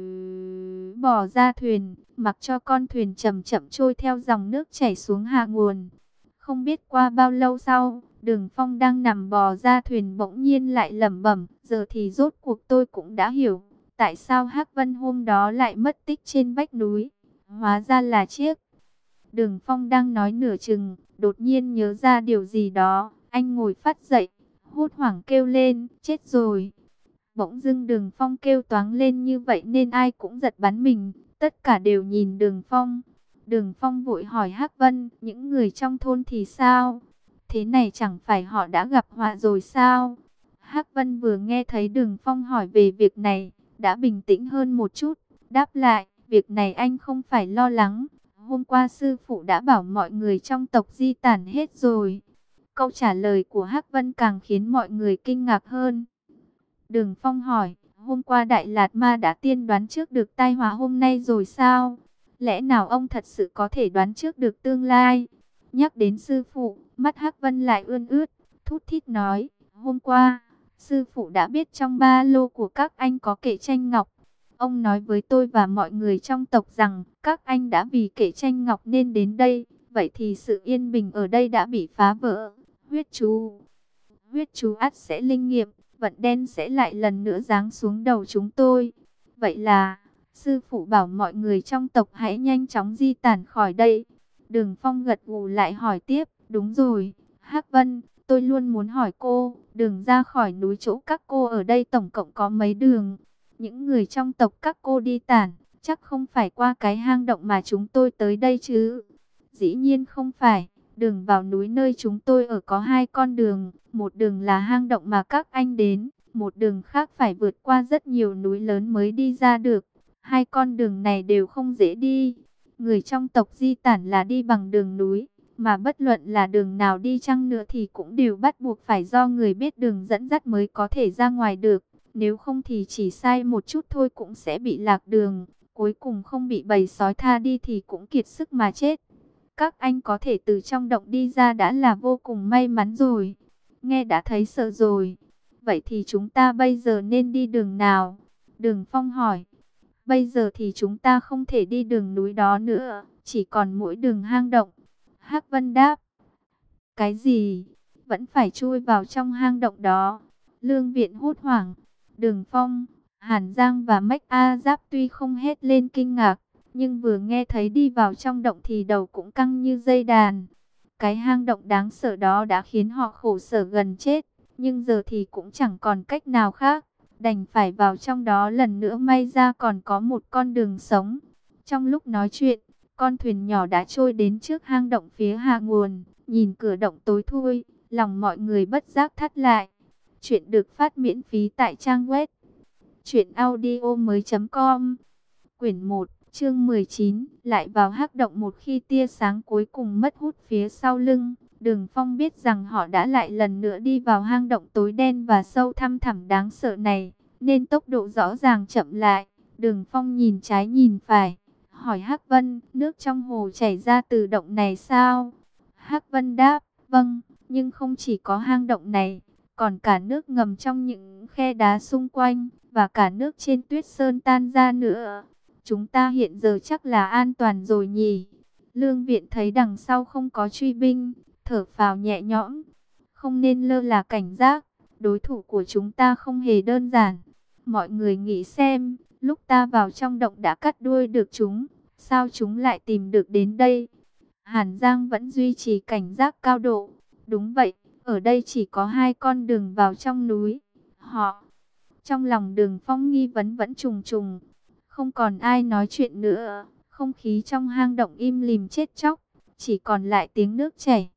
bò ra thuyền, mặc cho con thuyền chậm chậm trôi theo dòng nước chảy xuống hạ nguồn. Không biết qua bao lâu sau, Đường Phong đang nằm bò ra thuyền bỗng nhiên lại lẩm bẩm, giờ thì rốt cuộc tôi cũng đã hiểu, tại sao Hắc Vân hôm đó lại mất tích trên vách núi. Hóa ra là chiếc. Đường Phong đang nói nửa chừng, đột nhiên nhớ ra điều gì đó, anh ngồi phát dậy, hốt hoảng kêu lên, chết rồi. Bỗng dưng Đường Phong kêu toáng lên như vậy nên ai cũng giật bắn mình, tất cả đều nhìn Đường Phong. Đường Phong vội hỏi Hắc Vân, những người trong thôn thì sao? Thế này chẳng phải họ đã gặp họa rồi sao? Hắc Vân vừa nghe thấy Đường Phong hỏi về việc này, đã bình tĩnh hơn một chút, đáp lại, việc này anh không phải lo lắng. Hôm qua sư phụ đã bảo mọi người trong tộc di tản hết rồi. Câu trả lời của Hắc Vân càng khiến mọi người kinh ngạc hơn. Đường Phong hỏi, hôm qua Đại Lạt Ma đã tiên đoán trước được tai họa hôm nay rồi sao? Lẽ nào ông thật sự có thể đoán trước được tương lai? Nhắc đến sư phụ, mắt Hắc Vân lại ươn ướt, thút thít nói, hôm qua, sư phụ đã biết trong ba lô của các anh có kệ tranh ngọc. Ông nói với tôi và mọi người trong tộc rằng, các anh đã vì kệ tranh ngọc nên đến đây, vậy thì sự yên bình ở đây đã bị phá vỡ. Huyết chú, huyết chú ắt sẽ linh nghiệm, vận đen sẽ lại lần nữa giáng xuống đầu chúng tôi. Vậy là, sư phụ bảo mọi người trong tộc hãy nhanh chóng di tản khỏi đây. Đường Phong gật gù lại hỏi tiếp, đúng rồi, Hắc Vân, tôi luôn muốn hỏi cô, đường ra khỏi núi chỗ các cô ở đây tổng cộng có mấy đường? Những người trong tộc các cô đi tản, chắc không phải qua cái hang động mà chúng tôi tới đây chứ? Dĩ nhiên không phải, đường vào núi nơi chúng tôi ở có hai con đường, một đường là hang động mà các anh đến, một đường khác phải vượt qua rất nhiều núi lớn mới đi ra được. Hai con đường này đều không dễ đi. Người trong tộc di tản là đi bằng đường núi, mà bất luận là đường nào đi chăng nữa thì cũng đều bắt buộc phải do người biết đường dẫn dắt mới có thể ra ngoài được. Nếu không thì chỉ sai một chút thôi cũng sẽ bị lạc đường, cuối cùng không bị bầy sói tha đi thì cũng kiệt sức mà chết. Các anh có thể từ trong động đi ra đã là vô cùng may mắn rồi. Nghe đã thấy sợ rồi. Vậy thì chúng ta bây giờ nên đi đường nào? Đường Phong hỏi. Bây giờ thì chúng ta không thể đi đường núi đó nữa, chỉ còn mỗi đường hang động. Hắc Vân đáp. Cái gì? Vẫn phải chui vào trong hang động đó? Lương Viện hốt hoảng. Đường Phong, Hàn Giang và Mách A Giáp tuy không hét lên kinh ngạc, nhưng vừa nghe thấy đi vào trong động thì đầu cũng căng như dây đàn. Cái hang động đáng sợ đó đã khiến họ khổ sở gần chết, nhưng giờ thì cũng chẳng còn cách nào khác, đành phải vào trong đó lần nữa, may ra còn có một con đường sống. Trong lúc nói chuyện, con thuyền nhỏ đã trôi đến trước hang động phía hạ nguồn, nhìn cửa động tối thui, lòng mọi người bất giác thắt lại. Chuyện được phát miễn phí tại trang web truyện audio mới chấm com. Quyển một, chương mười chín, lại vào hắc động. Một khi tia sáng cuối cùng mất hút phía sau lưng, Đường Phong biết rằng họ đã lại lần nữa đi vào hang động tối đen và sâu thăm thẳm đáng sợ này, nên tốc độ rõ ràng chậm lại. Đường Phong nhìn trái nhìn phải, hỏi Hắc Vân, nước trong hồ chảy ra từ động này sao? Hắc Vân đáp, vâng, nhưng không chỉ có hang động này, còn cả nước ngầm trong những khe đá xung quanh, và cả nước trên tuyết sơn tan ra nữa. Chúng ta hiện giờ chắc là an toàn rồi nhỉ? Lương Viện thấy đằng sau không có truy binh, thở phào nhẹ nhõm. Không nên lơ là cảnh giác, đối thủ của chúng ta không hề đơn giản. Mọi người nghĩ xem, lúc ta vào trong động đã cắt đuôi được chúng, sao chúng lại tìm được đến đây? Hàn Giang vẫn duy trì cảnh giác cao độ. Đúng vậy, ở đây chỉ có hai con đường vào trong núi. Họ... Trong lòng Đường Phong nghi vấn vẫn trùng trùng. Không còn ai nói chuyện nữa. Không khí trong hang động im lìm chết chóc, chỉ còn lại tiếng nước chảy.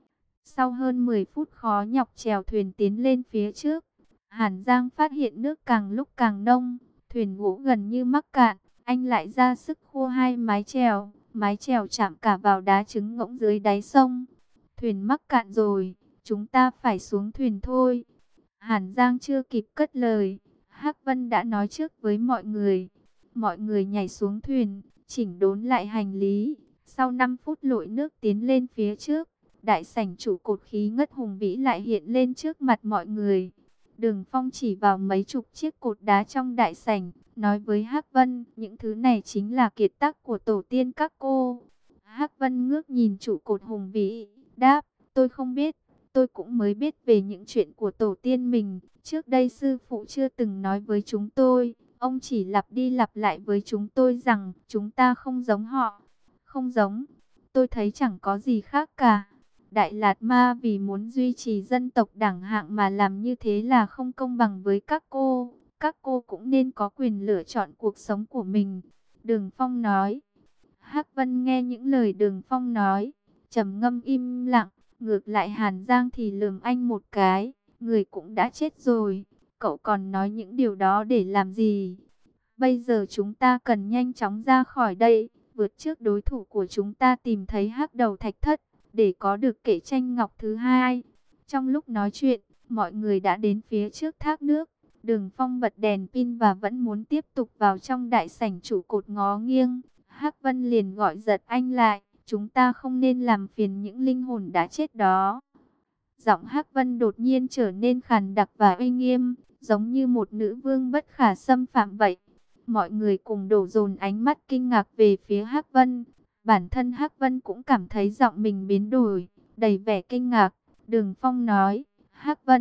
Sau hơn mười phút khó nhọc chèo thuyền tiến lên phía trước, Hàn Giang phát hiện nước càng lúc càng nông, thuyền gỗ gần như mắc cạn. Anh lại ra sức khua hai mái chèo, mái chèo chạm cả vào đá trứng ngỗng dưới đáy sông. Thuyền mắc cạn rồi, chúng ta phải xuống thuyền thôi. Hàn Giang chưa kịp cất lời, Hắc Vân đã nói trước với mọi người. Mọi người nhảy xuống thuyền, chỉnh đốn lại hành lý. Sau năm phút lội nước tiến lên phía trước, đại sảnh trụ cột khí ngất hùng vĩ lại hiện lên trước mặt mọi người. Đường Phong chỉ vào mấy chục chiếc cột đá trong đại sảnh, nói với Hắc Vân, những thứ này chính là kiệt tác của tổ tiên các cô. Hắc Vân ngước nhìn trụ cột hùng vĩ, đáp, tôi không biết, tôi cũng mới biết về những chuyện của tổ tiên mình. Trước đây sư phụ chưa từng nói với chúng tôi, ông chỉ lặp đi lặp lại với chúng tôi rằng chúng ta không giống họ. Không giống, tôi thấy chẳng có gì khác cả. Đại Lạt Ma vì muốn duy trì dân tộc đẳng hạng mà làm như thế là không công bằng với các cô. Các cô cũng nên có quyền lựa chọn cuộc sống của mình. Đường Phong nói. Hắc Vân nghe những lời Đường Phong nói, trầm ngâm im lặng. Ngược lại Hàn Giang thì lườm anh một cái. Người cũng đã chết rồi, cậu còn nói những điều đó để làm gì? Bây giờ chúng ta cần nhanh chóng ra khỏi đây, vượt trước đối thủ của chúng ta, tìm thấy hắc đầu thạch thất, để có được kệ tranh ngọc thứ hai. Trong lúc nói chuyện, mọi người đã đến phía trước thác nước. Đường Phong bật đèn pin và vẫn muốn tiếp tục vào trong đại sảnh trụ cột ngó nghiêng. Hắc Vân liền gọi giật anh lại, chúng ta không nên làm phiền những linh hồn đã chết đó. Giọng Hắc Vân đột nhiên trở nên khàn đặc và uy nghiêm, giống như một nữ vương bất khả xâm phạm vậy. Mọi người cùng đổ dồn ánh mắt kinh ngạc về phía Hắc Vân. Bản thân Hắc Vân cũng cảm thấy giọng mình biến đổi, đầy vẻ kinh ngạc. Đường Phong nói, Hắc Vân,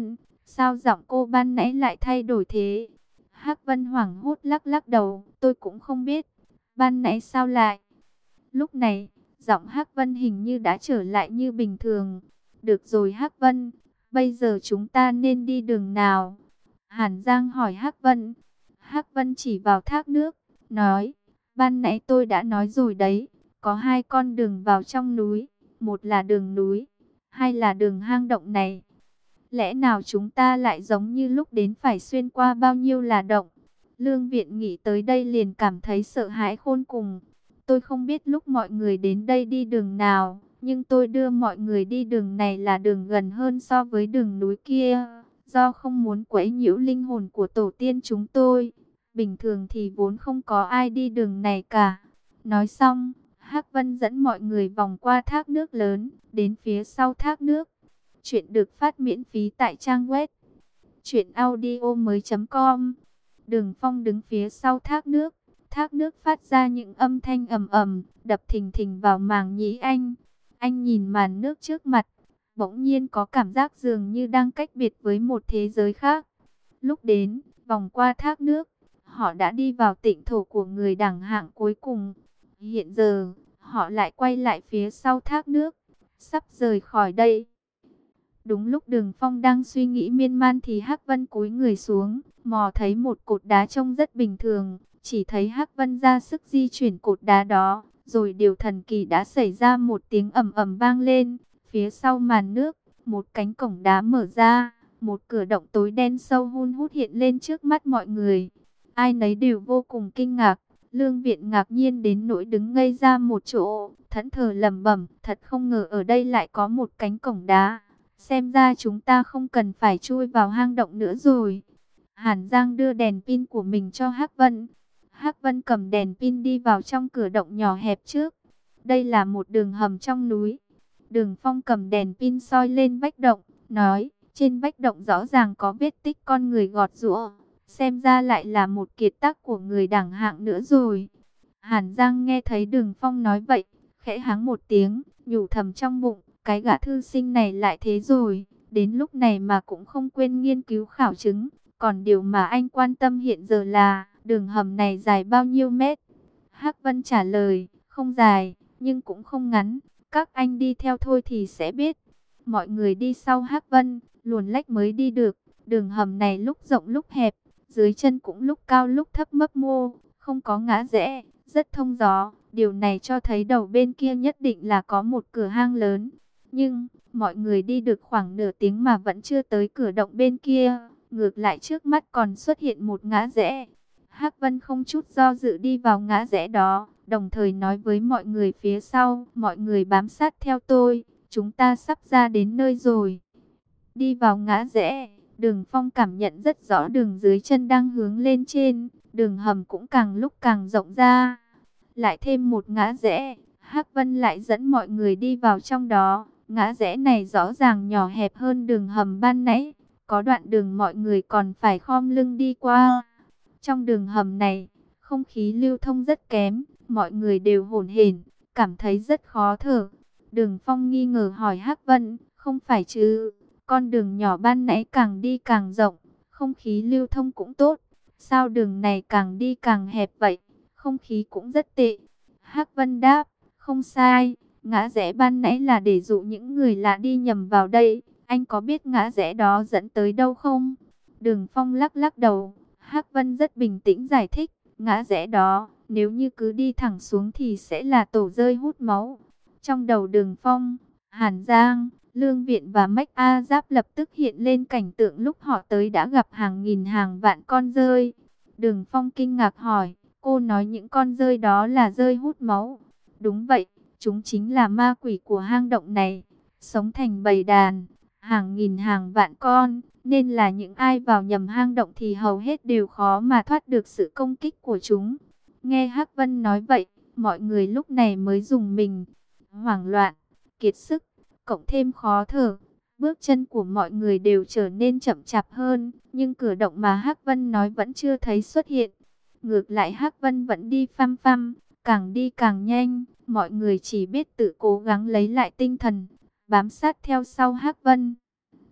Sao giọng cô ban nãy lại thay đổi thế? Hắc Vân hoảng hốt lắc lắc đầu, tôi cũng không biết. Ban nãy sao lại? Lúc này, giọng Hắc Vân hình như đã trở lại như bình thường. Được rồi Hắc Vân, bây giờ chúng ta nên đi đường nào? Hàn Giang hỏi Hắc Vân. Hắc Vân chỉ vào thác nước, nói, ban nãy tôi đã nói rồi đấy, có hai con đường vào trong núi, một là đường núi, hai là đường hang động này. Lẽ nào chúng ta lại giống như lúc đến phải xuyên qua bao nhiêu là động? Lương Viện nghĩ tới đây liền cảm thấy sợ hãi khôn cùng. Tôi không biết lúc mọi người đến đây đi đường nào, nhưng tôi đưa mọi người đi đường này là đường gần hơn so với đường núi kia. Do không muốn quấy nhiễu linh hồn của tổ tiên chúng tôi, bình thường thì vốn không có ai đi đường này cả. Nói xong, Hắc Vân dẫn mọi người vòng qua thác nước lớn, đến phía sau thác nước. Chuyện được phát miễn phí tại trang web truyện audio mới chấm com. Đường Phong đứng phía sau thác nước. Thác nước phát ra những âm thanh ầm ầm, đập thình thình vào màng nhĩ anh. Anh nhìn màn nước trước mặt, bỗng nhiên có cảm giác dường như đang cách biệt với một thế giới khác. Lúc đến, vòng qua thác nước, họ đã đi vào tỉnh thổ của người đẳng hạng cuối cùng. Hiện giờ, họ lại quay lại phía sau thác nước, sắp rời khỏi đây. Đúng lúc Đường Phong đang suy nghĩ miên man thì Hắc Vân cúi người xuống, mò thấy một cột đá trông rất bình thường, chỉ thấy Hắc Vân ra sức di chuyển cột đá đó, rồi điều thần kỳ đã xảy ra, một tiếng ầm ầm vang lên, phía sau màn nước, một cánh cổng đá mở ra, một cửa động tối đen sâu hun hút hiện lên trước mắt mọi người. Ai nấy đều vô cùng kinh ngạc, Lương Viện ngạc nhiên đến nỗi đứng ngây ra một chỗ, thẫn thờ lẩm bẩm, thật không ngờ ở đây lại có một cánh cổng đá. Xem ra chúng ta không cần phải chui vào hang động nữa rồi. Hàn Giang đưa đèn pin của mình cho Hắc Vân. Hắc Vân cầm đèn pin đi vào trong cửa động nhỏ hẹp trước. Đây là một đường hầm trong núi. Đường Phong cầm đèn pin soi lên vách động, nói, trên vách động rõ ràng có vết tích con người gọt giũa. Xem ra lại là một kiệt tác của người đẳng hạng nữa rồi. Hàn Giang nghe thấy Đường Phong nói vậy, khẽ hắng một tiếng, nhủ thầm trong bụng. Cái gã thư sinh này lại thế rồi, đến lúc này mà cũng không quên nghiên cứu khảo chứng. Còn điều mà anh quan tâm hiện giờ là, đường hầm này dài bao nhiêu mét? Hắc Vân trả lời, không dài, nhưng cũng không ngắn. Các anh đi theo thôi thì sẽ biết. Mọi người đi sau Hắc Vân, luồn lách mới đi được. Đường hầm này lúc rộng lúc hẹp, dưới chân cũng lúc cao lúc thấp mấp mô, không có ngã rẽ, rất thông gió. Điều này cho thấy đầu bên kia nhất định là có một cửa hang lớn. Nhưng, mọi người đi được khoảng nửa tiếng mà vẫn chưa tới cửa động bên kia. Ngược lại trước mắt còn xuất hiện một ngã rẽ. Hắc Vân không chút do dự đi vào ngã rẽ đó, đồng thời nói với mọi người phía sau, mọi người bám sát theo tôi, chúng ta sắp ra đến nơi rồi. Đi vào ngã rẽ, Đường Phong cảm nhận rất rõ đường dưới chân đang hướng lên trên, đường hầm cũng càng lúc càng rộng ra. Lại thêm một ngã rẽ, Hắc Vân lại dẫn mọi người đi vào trong đó. Ngã rẽ này rõ ràng nhỏ hẹp hơn đường hầm ban nãy, có đoạn đường mọi người còn phải khom lưng đi qua. Trong đường hầm này, không khí lưu thông rất kém, mọi người đều hổn hển, cảm thấy rất khó thở. Đường Phong nghi ngờ hỏi Hắc Vân, không phải chứ, con đường nhỏ ban nãy càng đi càng rộng, không khí lưu thông cũng tốt, sao đường này càng đi càng hẹp vậy, không khí cũng rất tệ. Hắc Vân đáp, không sai, ngã rẽ ban nãy là để dụ những người lạ đi nhầm vào đây, anh có biết ngã rẽ đó dẫn tới đâu không? Đường Phong lắc lắc đầu. Hắc Vân rất bình tĩnh giải thích, ngã rẽ đó, nếu như cứ đi thẳng xuống thì sẽ là tổ rơi hút máu. Trong đầu Đường Phong, Hàn Giang, Lương Viện và Mách A Giáp lập tức hiện lên cảnh tượng lúc họ tới đã gặp hàng nghìn hàng vạn con rơi. Đường Phong kinh ngạc hỏi, cô nói những con rơi đó là rơi hút máu? Đúng vậy, chúng chính là ma quỷ của hang động này, sống thành bầy đàn, hàng nghìn hàng vạn con. Nên là những ai vào nhầm hang động thì hầu hết đều khó mà thoát được sự công kích của chúng. Nghe Hắc Vân nói vậy, mọi người lúc này mới dùng mình, hoảng loạn, kiệt sức, cộng thêm khó thở. Bước chân của mọi người đều trở nên chậm chạp hơn, nhưng cửa động mà Hắc Vân nói vẫn chưa thấy xuất hiện. Ngược lại Hắc Vân vẫn đi phăm phăm, càng đi càng nhanh, mọi người chỉ biết tự cố gắng lấy lại tinh thần, bám sát theo sau Hắc Vân.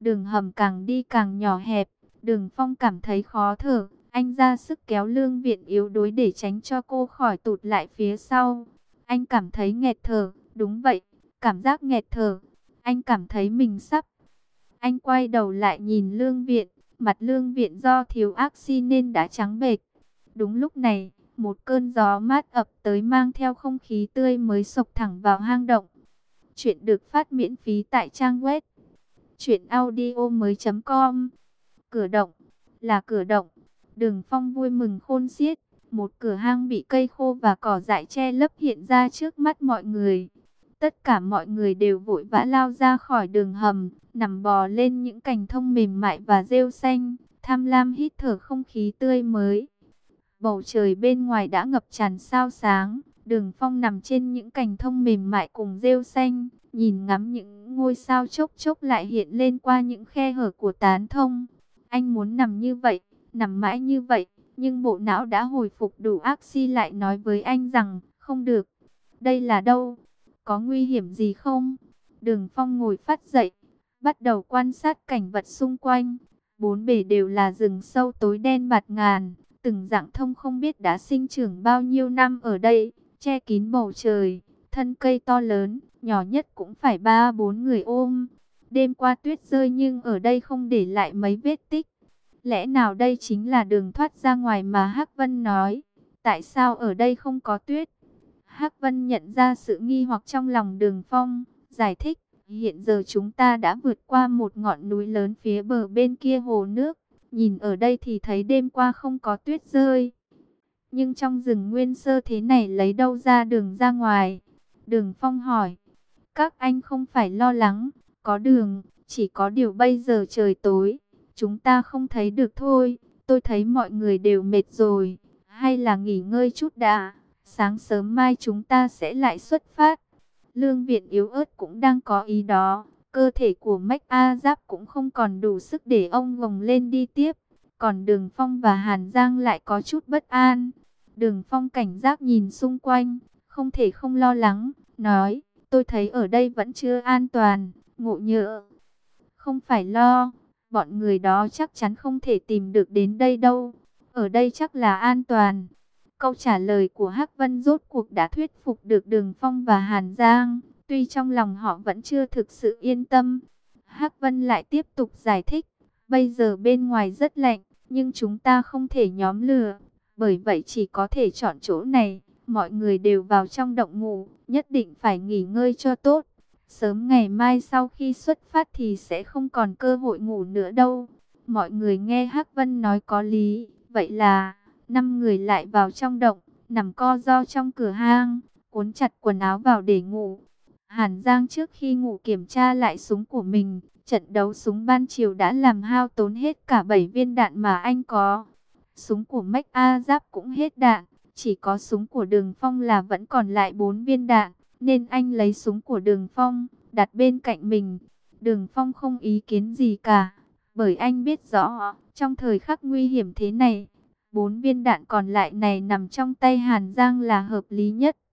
Đường hầm càng đi càng nhỏ hẹp, Đường Phong cảm thấy khó thở. Anh ra sức kéo Lương Viện yếu đuối để tránh cho cô khỏi tụt lại phía sau. Anh cảm thấy nghẹt thở, đúng vậy, cảm giác nghẹt thở. Anh cảm thấy mình sắp. Anh quay đầu lại nhìn Lương Viện, mặt Lương Viện do thiếu oxy nên đã trắng bệch. Đúng lúc này, một cơn gió mát ập tới mang theo không khí tươi mới xộc thẳng vào hang động. Chuyện được phát miễn phí tại trang web truyện audio mới chấm com. Cửa động, là cửa động. Đường Phong vui mừng khôn xiết, một cửa hang bị cây khô và cỏ dại che lấp hiện ra trước mắt mọi người. Tất cả mọi người đều vội vã lao ra khỏi đường hầm, nằm bò lên những cành thông mềm mại và rêu xanh, tham lam hít thở không khí tươi mới. Bầu trời bên ngoài đã ngập tràn sao sáng, Đường Phong nằm trên những cành thông mềm mại cùng rêu xanh, nhìn ngắm những ngôi sao chốc chốc lại hiện lên qua những khe hở của tán thông. Anh muốn nằm như vậy, nằm mãi như vậy, nhưng bộ não đã hồi phục đủ oxy lại nói với anh rằng, không được. Đây là đâu? Có nguy hiểm gì không? Đường Phong ngồi phắt dậy, bắt đầu quan sát cảnh vật xung quanh. Bốn bề đều là rừng sâu tối đen bạt ngàn, từng rặng thông không biết đã sinh trưởng bao nhiêu năm ở đây, che kín bầu trời. Thân cây to lớn, nhỏ nhất cũng phải ba bốn người ôm. Đêm qua tuyết rơi nhưng ở đây không để lại mấy vết tích. Lẽ nào đây chính là đường thoát ra ngoài mà Hắc Vân nói? Tại sao ở đây không có tuyết? Hắc Vân nhận ra sự nghi hoặc trong lòng Đường Phong, giải thích, hiện giờ chúng ta đã vượt qua một ngọn núi lớn phía bờ bên kia hồ nước. Nhìn ở đây thì thấy đêm qua không có tuyết rơi. Nhưng trong rừng nguyên sơ thế này lấy đâu ra đường ra ngoài? Đường Phong hỏi, các anh không phải lo lắng, có đường, chỉ có điều bây giờ trời tối, chúng ta không thấy được thôi. Tôi thấy mọi người đều mệt rồi, hay là nghỉ ngơi chút đã, sáng sớm mai chúng ta sẽ lại xuất phát. Lương Viện yếu ớt cũng đang có ý đó, cơ thể của Mách A Giáp cũng không còn đủ sức để ông gồng lên đi tiếp. Còn Đường Phong và Hàn Giang lại có chút bất an. Đường Phong cảnh giác nhìn xung quanh, không thể không lo lắng, nói, tôi thấy ở đây vẫn chưa an toàn. Ngộ Nhỡ, không phải lo, bọn người đó chắc chắn không thể tìm được đến đây đâu. Ở đây chắc là an toàn. Câu trả lời của Hắc Vân rốt cuộc đã thuyết phục được Đường Phong và Hàn Giang, tuy trong lòng họ vẫn chưa thực sự yên tâm. Hắc Vân lại tiếp tục giải thích, bây giờ bên ngoài rất lạnh, nhưng chúng ta không thể nhóm lửa, bởi vậy chỉ có thể chọn chỗ này. Mọi người đều vào trong động ngủ, nhất định phải nghỉ ngơi cho tốt. Sớm ngày mai sau khi xuất phát thì sẽ không còn cơ hội ngủ nữa đâu. Mọi người nghe Hắc Vân nói có lý, vậy là năm người lại vào trong động, nằm co ro trong cửa hang, cuốn chặt quần áo vào để ngủ. Hàn Giang trước khi ngủ kiểm tra lại súng của mình, trận đấu súng ban chiều đã làm hao tốn hết cả bảy viên đạn mà anh có. Súng của Mách A Giáp cũng hết đạn, chỉ có súng của Đường Phong là vẫn còn lại bốn viên đạn, nên anh lấy súng của Đường Phong, đặt bên cạnh mình. Đường Phong không ý kiến gì cả, bởi anh biết rõ, trong thời khắc nguy hiểm thế này, bốn viên đạn còn lại này nằm trong tay Hàn Giang là hợp lý nhất.